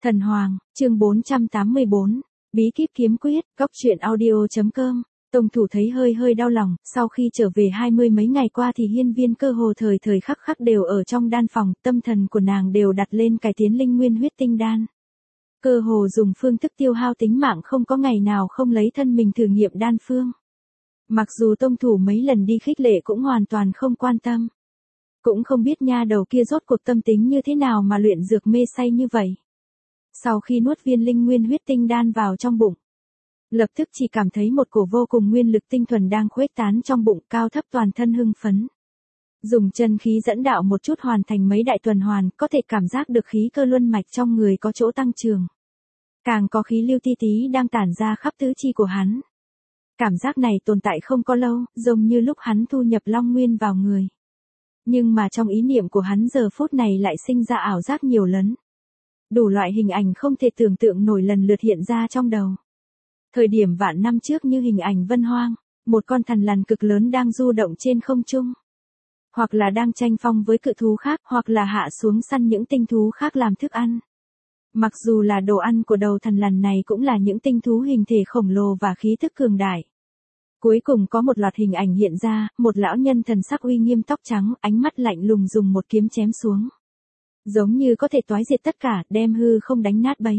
Thần Hoàng, chương 484, Bí kíp kiếm quyết, góc truyện audio.com. Tông thủ thấy hơi đau lòng, sau khi trở về 20 mấy ngày qua thì hiên viên cơ hồ thời khắc đều ở trong đan phòng, tâm thần của nàng đều đặt lên cải tiến linh nguyên huyết tinh đan. Cơ hồ dùng phương thức tiêu hao tính mạng, không có ngày nào không lấy thân mình thử nghiệm đan phương. Mặc dù tông thủ mấy lần đi khích lệ cũng hoàn toàn không quan tâm. Cũng không biết nha đầu kia rốt cuộc tâm tính như thế nào mà luyện dược mê say như vậy. Sau khi nuốt viên linh nguyên huyết tinh đan vào trong bụng, lập tức chỉ cảm thấy một cổ vô cùng nguyên lực tinh thuần đang khuếch tán trong bụng, cao thấp toàn thân hưng phấn. Dùng chân khí dẫn đạo một chút hoàn thành mấy đại tuần hoàn, có thể cảm giác được khí cơ luân mạch trong người có chỗ tăng trưởng. Càng có khí lưu ti tí đang tản ra khắp tứ chi của hắn. Cảm giác này tồn tại không có lâu, giống như lúc hắn thu nhập long nguyên vào người. Nhưng mà trong ý niệm của hắn giờ phút này lại sinh ra ảo giác nhiều lắm. Đủ loại hình ảnh không thể tưởng tượng nổi lần lượt hiện ra trong đầu. Thời điểm vạn năm trước như hình ảnh Vân Hoang, một con thằn lằn cực lớn đang du động trên không trung. Hoặc là đang tranh phong với cự thú khác, hoặc là hạ xuống săn những tinh thú khác làm thức ăn. Mặc dù là đồ ăn của đầu thằn lằn này cũng là những tinh thú hình thể khổng lồ và khí thức cường đại. Cuối cùng có một loạt hình ảnh hiện ra, một lão nhân thần sắc uy nghiêm tóc trắng, ánh mắt lạnh lùng dùng một kiếm chém xuống. Giống như có thể toái diệt tất cả, đem hư không đánh nát bấy.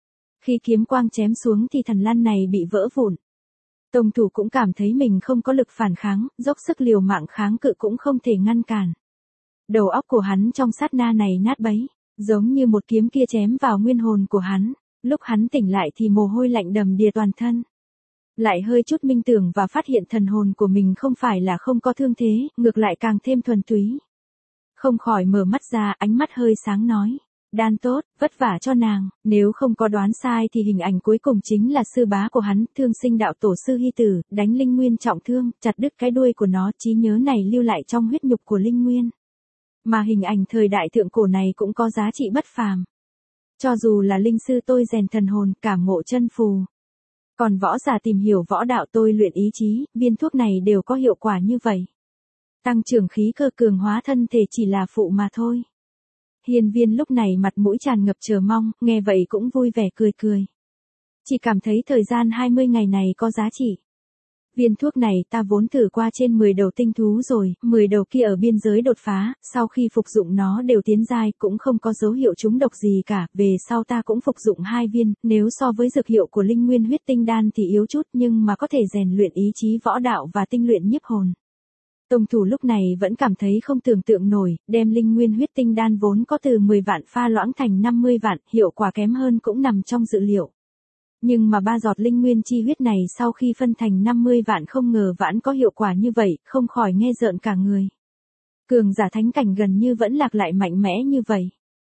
Khi kiếm quang chém xuống thì thằn lằn này bị vỡ vụn. Tông thủ cũng cảm thấy mình không có lực phản kháng, dốc sức liều mạng kháng cự cũng không thể ngăn cản. Đầu óc của hắn trong sát na này nát bấy, giống như một kiếm kia chém vào nguyên hồn của hắn. Lúc hắn tỉnh lại thì mồ hôi lạnh đầm đìa toàn thân. Lại hơi chút minh tưởng và phát hiện thần hồn của mình không phải là không có thương thế, ngược lại càng thêm thuần túy. Không khỏi mở mắt ra, ánh mắt hơi sáng nói. Đan tốt, vất vả cho nàng, nếu không có đoán sai thì hình ảnh cuối cùng chính là sư bá của hắn, Thương Sinh đạo tổ sư Hy Tử, đánh linh nguyên trọng thương, chặt đứt cái đuôi của nó, trí nhớ này lưu lại trong huyết nhục của linh nguyên. Mà hình ảnh thời đại thượng cổ này cũng có giá trị bất phàm. Cho dù là linh sư tôi rèn thần hồn, cảm ngộ chân phù. Còn võ giả tìm hiểu võ đạo tôi luyện ý chí, viên thuốc này đều có hiệu quả như vậy. Tăng trưởng khí cơ cường hóa thân thể chỉ là phụ mà thôi. Hiên viên lúc này mặt mũi tràn ngập chờ mong, nghe vậy cũng vui vẻ cười. Chỉ cảm thấy thời gian 20 ngày này có giá trị. Viên thuốc này ta vốn thử qua trên 10 đầu tinh thú rồi, 10 đầu kia ở biên giới đột phá, sau khi phục dụng nó đều tiến giai, cũng không có dấu hiệu trúng độc gì cả, về sau ta cũng phục dụng 2 viên, nếu so với dược hiệu của linh nguyên huyết tinh đan thì yếu chút nhưng mà có thể rèn luyện ý chí võ đạo và tinh luyện nhiếp hồn. Tông thủ lúc này vẫn cảm thấy không tưởng tượng nổi, đem linh nguyên huyết tinh đan vốn có từ 10 vạn pha loãng thành 50 vạn, hiệu quả kém hơn cũng nằm trong dự liệu. Nhưng mà 3 giọt linh nguyên chi huyết này sau khi phân thành 50 vạn không ngờ vẫn có hiệu quả như vậy, không khỏi nghe rợn cả người. Cường giả thánh cảnh gần như vẫn lạc lại mạnh mẽ như vậy.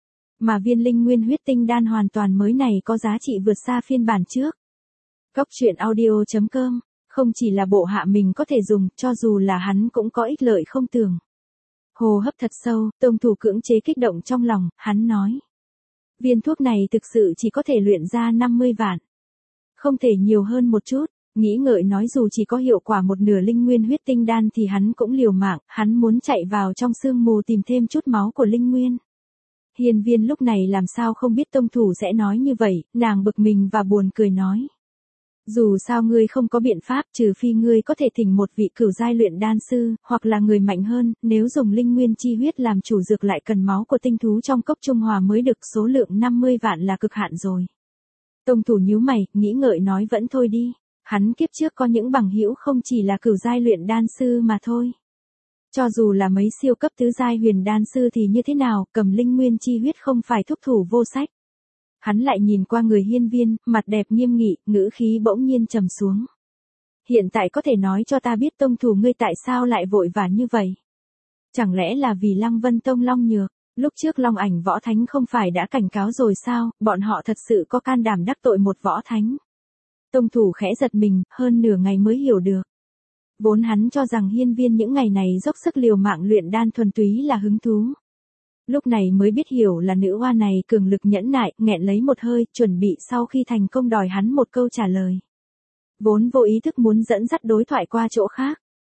Mà viên linh nguyên huyết tinh đan hoàn toàn mới này có giá trị vượt xa phiên bản trước. Góc truyện audio.com. Không chỉ là bộ hạ mình có thể dùng, cho dù là hắn cũng có ích lợi không tưởng. Hồ hấp thật sâu, tông thủ cưỡng chế kích động trong lòng, hắn nói. Viên thuốc này thực sự chỉ có thể luyện ra 50 vạn. Không thể nhiều hơn một chút, nghĩ ngợi nói dù chỉ có hiệu quả một nửa linh nguyên huyết tinh đan thì hắn cũng liều mạng, hắn muốn chạy vào trong sương mù tìm thêm chút máu của linh nguyên. Hiên viên lúc này làm sao không biết tông thủ sẽ nói như vậy, nàng bực mình và buồn cười nói. Dù sao ngươi không có biện pháp, trừ phi ngươi có thể thỉnh một vị cửu giai luyện đan sư, hoặc là người mạnh hơn, nếu dùng linh nguyên chi huyết làm chủ dược lại cần máu của tinh thú trong cốc trung hòa mới được, số lượng 50 vạn là cực hạn rồi. Tông thủ nhíu mày, nghĩ ngợi nói vẫn thôi đi, hắn kiếp trước có những bằng hữu không chỉ là cửu giai luyện đan sư mà thôi. Cho dù là mấy siêu cấp tứ giai huyền đan sư thì như thế nào, cầm linh nguyên chi huyết không phải thúc thủ vô sách. Hắn lại nhìn qua người hiên viên, mặt đẹp nghiêm nghị, ngữ khí bỗng nhiên trầm xuống. Hiện tại có thể nói cho ta biết tông thủ ngươi tại sao lại vội vã như vậy? Chẳng lẽ là vì Lăng Vân Tông Long Nhược, lúc trước Long Ảnh Võ Thánh không phải đã cảnh cáo rồi sao, bọn họ thật sự có can đảm đắc tội một võ thánh? Tông thủ khẽ giật mình, hơn nửa ngày mới hiểu được. Vốn hắn cho rằng hiên viên những ngày này dốc sức liều mạng luyện đan thuần túy là hứng thú. Lúc này mới biết hiểu là nữ hoa này cường lực nhẫn nại, nghẹn lấy một hơi, chuẩn bị sau khi thành công đòi hắn một câu trả lời. Vốn vô ý thức muốn dẫn dắt đối thoại qua chỗ khác.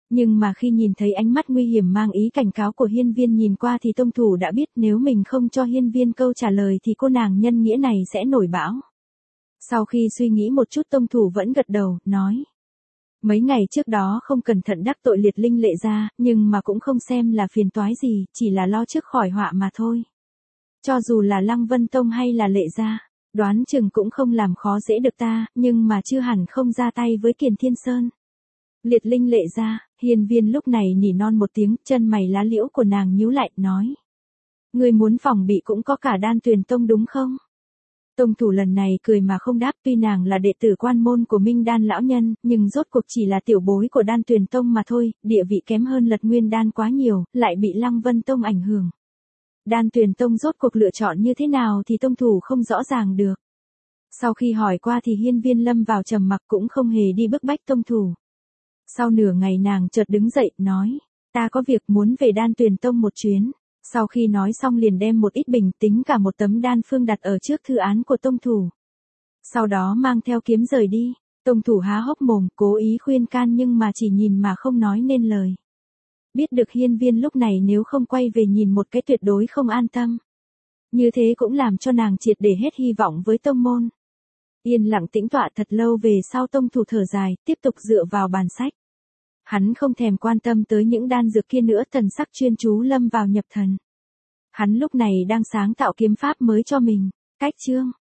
Nhưng mà khi nhìn thấy ánh mắt nguy hiểm mang ý cảnh cáo của hiên viên nhìn qua thì tông thủ đã biết nếu mình không cho hiên viên câu trả lời thì cô nàng nhân nghĩa này sẽ nổi bão. Sau khi suy nghĩ một chút tông thủ vẫn gật đầu, nói. Mấy ngày trước đó không cẩn thận đắc tội Liệt Linh Lệ gia, nhưng mà cũng không xem là phiền toái gì, chỉ là lo trước khỏi họa mà thôi. Cho dù là Lăng Vân Tông hay là Lệ gia, đoán chừng cũng không làm khó dễ được ta, nhưng mà chưa hẳn không ra tay với Kiền Thiên Sơn. Liệt Linh Lệ gia, hiên viên lúc này nỉ non một tiếng, chân mày lá liễu của nàng nhíu lại, nói. Ngươi muốn phòng bị cũng có cả Đan Tuyền Tông đúng không? Tông thủ lần này cười mà không đáp, tuy nàng là đệ tử quan môn của Minh Đan lão nhân, nhưng rốt cuộc chỉ là tiểu bối của Đan Tuyền Tông mà thôi, địa vị kém hơn Lật Nguyên Đan quá nhiều, lại bị Lăng Vân Tông ảnh hưởng. Đan Tuyền Tông rốt cuộc lựa chọn như thế nào thì tông thủ không rõ ràng được. Sau khi hỏi qua thì hiên viên lâm vào trầm mặc cũng không hề đi bức bách tông thủ. Sau nửa ngày nàng chợt đứng dậy, nói, ta có việc muốn về Đan Tuyền Tông một chuyến. Sau khi nói xong liền đem một ít bình tính cả một tấm đan phương đặt ở trước thư án của tông thủ. Sau đó mang theo kiếm rời đi. Tông thủ há hốc mồm, cố ý khuyên can nhưng mà chỉ nhìn mà không nói nên lời. Biết được hiên viên lúc này nếu không quay về nhìn một cái tuyệt đối không an tâm. Như thế cũng làm cho nàng triệt để hết hy vọng với tông môn. Yên lặng tĩnh tọa thật lâu về sau tông thủ thở dài, tiếp tục dựa vào bàn sách. Hắn không thèm quan tâm tới những đan dược kia nữa, thần sắc chuyên chú lâm vào nhập thần. Hắn lúc này đang sáng tạo kiếm pháp mới cho mình. Cách chương